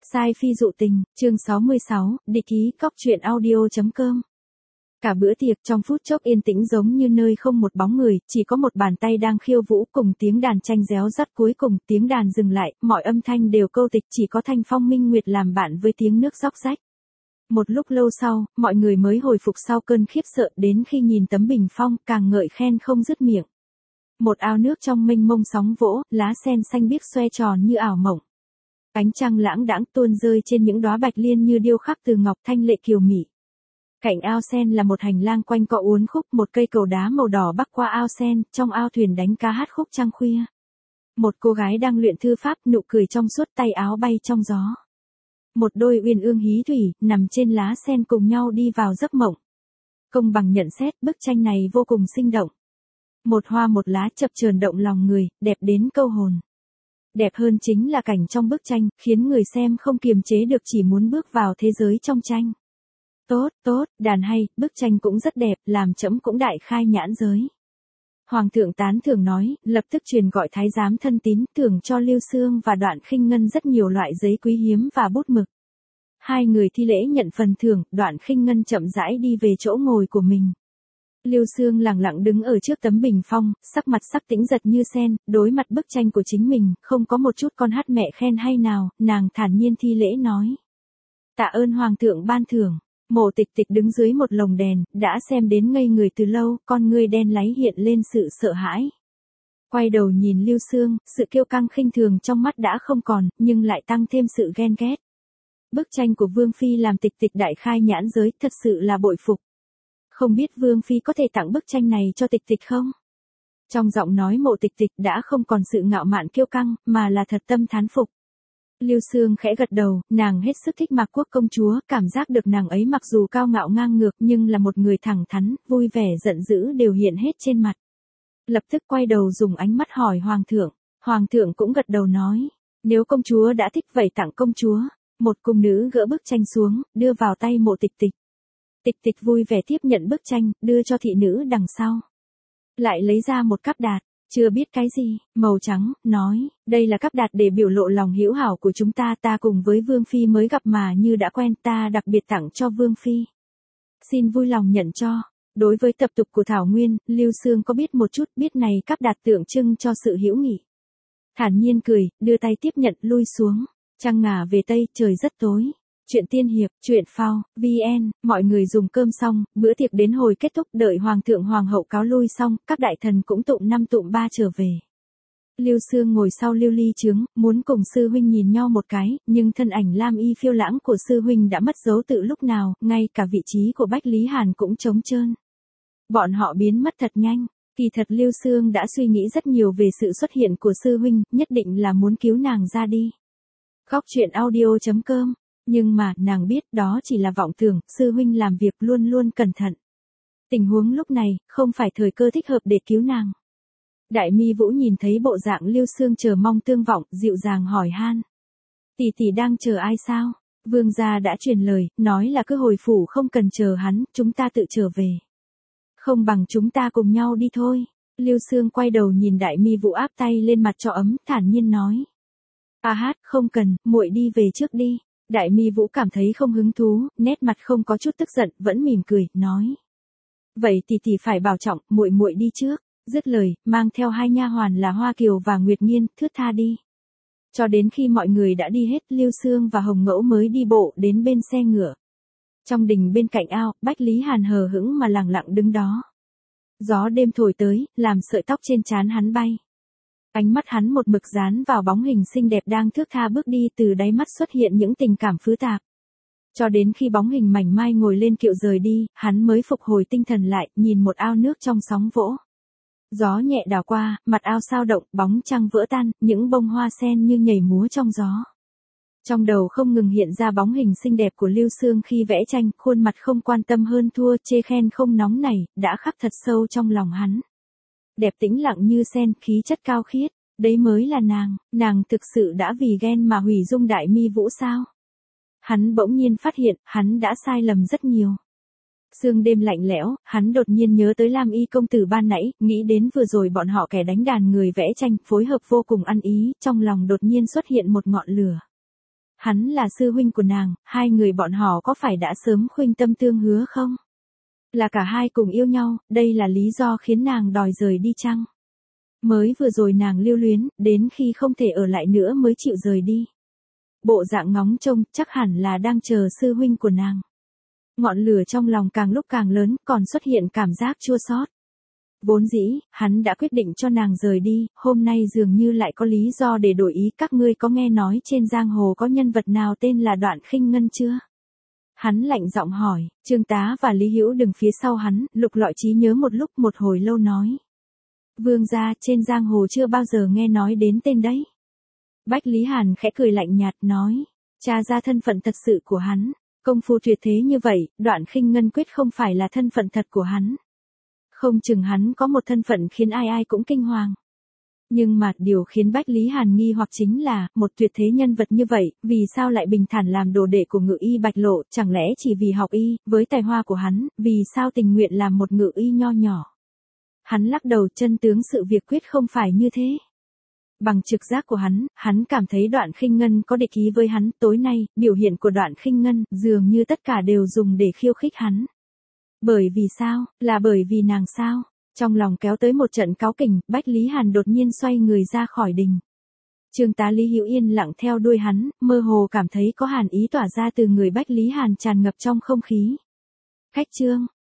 Sai phi dụ tình, chương 66, địch ý, cóc truyện audio.com. Cả bữa tiệc trong phút chốc yên tĩnh giống như nơi không một bóng người, chỉ có một bàn tay đang khiêu vũ cùng tiếng đàn tranh réo rắt, cuối cùng tiếng đàn dừng lại, mọi âm thanh đều câu tịch, chỉ có thanh phong minh nguyệt làm bạn với tiếng nước róc rách. Một lúc lâu sau, mọi người mới hồi phục sau cơn khiếp sợ, đến khi nhìn tấm bình phong, càng ngợi khen không dứt miệng. Một ao nước trong mênh mông sóng vỗ, lá sen xanh biếc xoe tròn như ảo mộng. Ánh trăng lãng đãng tuôn rơi trên những đóa bạch liên như điêu khắc từ ngọc thanh lệ kiều mị. Cạnh ao sen là một hành lang quanh co uốn khúc, một cây cầu đá màu đỏ bắc qua ao sen, trong ao thuyền đánh cá hát khúc trăng khuya. Một cô gái đang luyện thư pháp, nụ cười trong suốt, tay áo bay trong gió. Một đôi uyên ương hí thủy, nằm trên lá sen cùng nhau đi vào giấc mộng. Công bằng nhận xét, bức tranh này vô cùng sinh động. Một hoa một lá chập chờn động lòng người, đẹp đến câu hồn. Đẹp hơn chính là cảnh trong bức tranh, khiến người xem không kiềm chế được chỉ muốn bước vào thế giới trong tranh. Tốt, đàn hay, bức tranh cũng rất đẹp, làm trẫm cũng đại khai nhãn giới. Hoàng thượng tán thưởng nói, lập tức truyền gọi thái giám thân tín, thưởng cho Lưu Xương và Đoạn Khinh Ngân rất nhiều loại giấy quý hiếm và bút mực. Hai người thi lễ nhận phần thưởng, Đoạn Khinh Ngân chậm rãi đi về chỗ ngồi của mình. Lưu Xương lặng lặng đứng ở trước tấm bình phong, sắc mặt sắc tĩnh giật như sen, đối mặt bức tranh của chính mình, không có một chút con hát mẹ khen hay nào, nàng thản nhiên thi lễ nói. Tạ ơn Hoàng thượng ban thưởng. Mộ Tịch Tịch đứng dưới một lồng đèn, đã xem đến ngây người từ lâu, con ngươi đen láy hiện lên sự sợ hãi. Quay đầu nhìn Lưu Xương, sự kiêu căng khinh thường trong mắt đã không còn, nhưng lại tăng thêm sự ghen ghét. Bức tranh của Vương Phi làm Tịch Tịch đại khai nhãn giới, thật sự là bội phục. Không biết Vương Phi có thể tặng bức tranh này cho Tịch Tịch không? Trong giọng nói Mộ Tịch Tịch đã không còn sự ngạo mạn kiêu căng, mà là thật tâm thán phục. Lưu Xương khẽ gật đầu, nàng hết sức thích Mạc Quốc công chúa, cảm giác được nàng ấy mặc dù cao ngạo ngang ngược nhưng là một người thẳng thắn, vui vẻ giận dữ đều hiện hết trên mặt. Lập tức quay đầu dùng ánh mắt hỏi Hoàng thượng cũng gật đầu nói, nếu công chúa đã thích vậy tặng công chúa. Một cung nữ gỡ bức tranh xuống, đưa vào tay Mộ Tịch Tịch. Tịch Tịch vui vẻ tiếp nhận bức tranh, đưa cho thị nữ đằng sau. Lại lấy ra một cắp đạt, chưa biết cái gì, màu trắng, nói, đây là cắp đạt để biểu lộ lòng hữu hảo của chúng ta cùng với Vương Phi mới gặp mà như đã quen, ta đặc biệt tặng cho Vương Phi. Xin vui lòng nhận cho. Đối với tập tục của Thảo Nguyên, Lưu Xương có biết một chút, biết này cắp đạt tượng trưng cho sự hữu nghị. Thản nhiên cười, đưa tay tiếp nhận, lui xuống. Trăng ngả về Tây, trời rất tối. Chuyện tiên hiệp, chuyện phao, VN, mọi người dùng cơm xong, bữa tiệc đến hồi kết thúc, đợi Hoàng thượng Hoàng hậu cáo lui xong, các đại thần cũng tụng 5 tụng 3 trở về. Lưu Xương ngồi sau Lưu Ly Chướng, muốn cùng sư huynh nhìn nhau một cái, nhưng thân ảnh lam y phiêu lãng của sư huynh đã mất dấu từ lúc nào, ngay cả vị trí của Bách Lý Hàn cũng trống trơn. Bọn họ biến mất thật nhanh, kỳ thật Lưu Xương đã suy nghĩ rất nhiều về sự xuất hiện của sư huynh, nhất định là muốn cứu nàng ra đi. Góc truyện audio.com. Nhưng mà, nàng biết đó chỉ là vọng tưởng, sư huynh làm việc luôn luôn cẩn thận. Tình huống lúc này, không phải thời cơ thích hợp để cứu nàng. Đại Mi Vũ nhìn thấy bộ dạng Lưu Xương chờ mong tương vọng, dịu dàng hỏi han. Tỷ tỷ đang chờ ai sao? Vương gia đã truyền lời, nói là cứ hồi phủ không cần chờ hắn, chúng ta tự trở về. Không bằng chúng ta cùng nhau đi thôi. Lưu Xương quay đầu nhìn Đại Mi Vũ áp tay lên mặt cho ấm, thản nhiên nói. Không cần, muội đi về trước đi. Đại Mi Vũ cảm thấy không hứng thú, nét mặt không có chút tức giận, vẫn mỉm cười, nói. Vậy tỷ phải bảo trọng, muội đi trước. Dứt lời, mang theo hai nha hoàn là Hoa Kiều và Nguyệt Nghiên, thướt tha đi. Cho đến khi mọi người đã đi hết, Lưu Xương và Hồng Ngẫu mới đi bộ đến bên xe ngựa. Trong đình bên cạnh ao, Bách Lý Hàn hờ hững mà lặng lặng đứng đó. Gió đêm thổi tới, làm sợi tóc trên trán hắn bay. Ánh mắt hắn một mực dán vào bóng hình xinh đẹp đang thướt tha bước đi, từ đáy mắt xuất hiện những tình cảm phức tạp. Cho đến khi bóng hình mảnh mai ngồi lên kiệu rời đi, hắn mới phục hồi tinh thần lại, nhìn một ao nước trong sóng vỗ. Gió nhẹ đảo qua, mặt ao sao động, bóng trăng vỡ tan, những bông hoa sen như nhảy múa trong gió. Trong đầu không ngừng hiện ra bóng hình xinh đẹp của Lưu Xương khi vẽ tranh, khuôn mặt không quan tâm hơn thua, chê khen không nóng nảy, đã khắc thật sâu trong lòng hắn. Đẹp tĩnh lặng như sen, khí chất cao khiết, đấy mới là nàng thực sự đã vì ghen mà hủy dung Đại Mi Vũ sao? Hắn bỗng nhiên phát hiện, hắn đã sai lầm rất nhiều. Sương đêm lạnh lẽo, hắn đột nhiên nhớ tới Lam Y công tử ban nãy, nghĩ đến vừa rồi bọn họ kẻ đánh đàn người vẽ tranh, phối hợp vô cùng ăn ý, trong lòng đột nhiên xuất hiện một ngọn lửa. hắn là sư huynh của nàng, hai người bọn họ có phải đã sớm khuynh tâm tương hứa không? Là cả hai cùng yêu nhau, đây là lý do khiến nàng đòi rời đi chăng? Mới vừa rồi nàng lưu luyến, đến khi không thể ở lại nữa mới chịu rời đi. Bộ dạng ngóng trông, chắc hẳn là đang chờ sư huynh của nàng. Ngọn lửa trong lòng càng lúc càng lớn, còn xuất hiện cảm giác chua xót. Vốn dĩ, hắn đã quyết định cho nàng rời đi, hôm nay dường như lại có lý do để đổi ý. Các ngươi có nghe nói trên giang hồ có nhân vật nào tên là Đoạn Khinh Ngân chưa? Hắn lạnh giọng hỏi, Trương Tá và Lý Hữu đứng phía sau hắn, lục lọi trí nhớ một lúc một hồi lâu nói. Vương gia, trên giang hồ chưa bao giờ nghe nói đến tên đấy. Bách Lý Hàn khẽ cười lạnh nhạt nói, tra ra thân phận thật sự của hắn, công phu tuyệt thế như vậy, Đoạn Khinh Ngân quyết không phải là thân phận thật của hắn. Không chừng hắn có một thân phận khiến ai ai cũng kinh hoàng. Nhưng mà điều khiến Bách Lý Hàn nghi hoặc chính là, một tuyệt thế nhân vật như vậy, vì sao lại bình thản làm đồ đệ của Ngự Y Bạch Lộ, chẳng lẽ chỉ vì học y, với tài hoa của hắn, vì sao tình nguyện làm một ngự y nho nhỏ. Hắn lắc đầu, chân tướng sự việc quyết không phải như thế. Bằng trực giác của hắn cảm thấy Đoạn Khinh Ngân có địch ý với hắn. Tối nay, biểu hiện của Đoạn Khinh Ngân, dường như tất cả đều dùng để khiêu khích hắn. Bởi vì sao, là bởi vì nàng sao? Trong lòng kéo tới một trận cáu kỉnh, Bách Lý Hàn đột nhiên xoay người ra khỏi đình. Trương Tá Lý Hữu yên lặng theo đuôi hắn, mơ hồ cảm thấy có hàn ý tỏa ra từ người Bách Lý Hàn tràn ngập trong không khí. Khách Trương,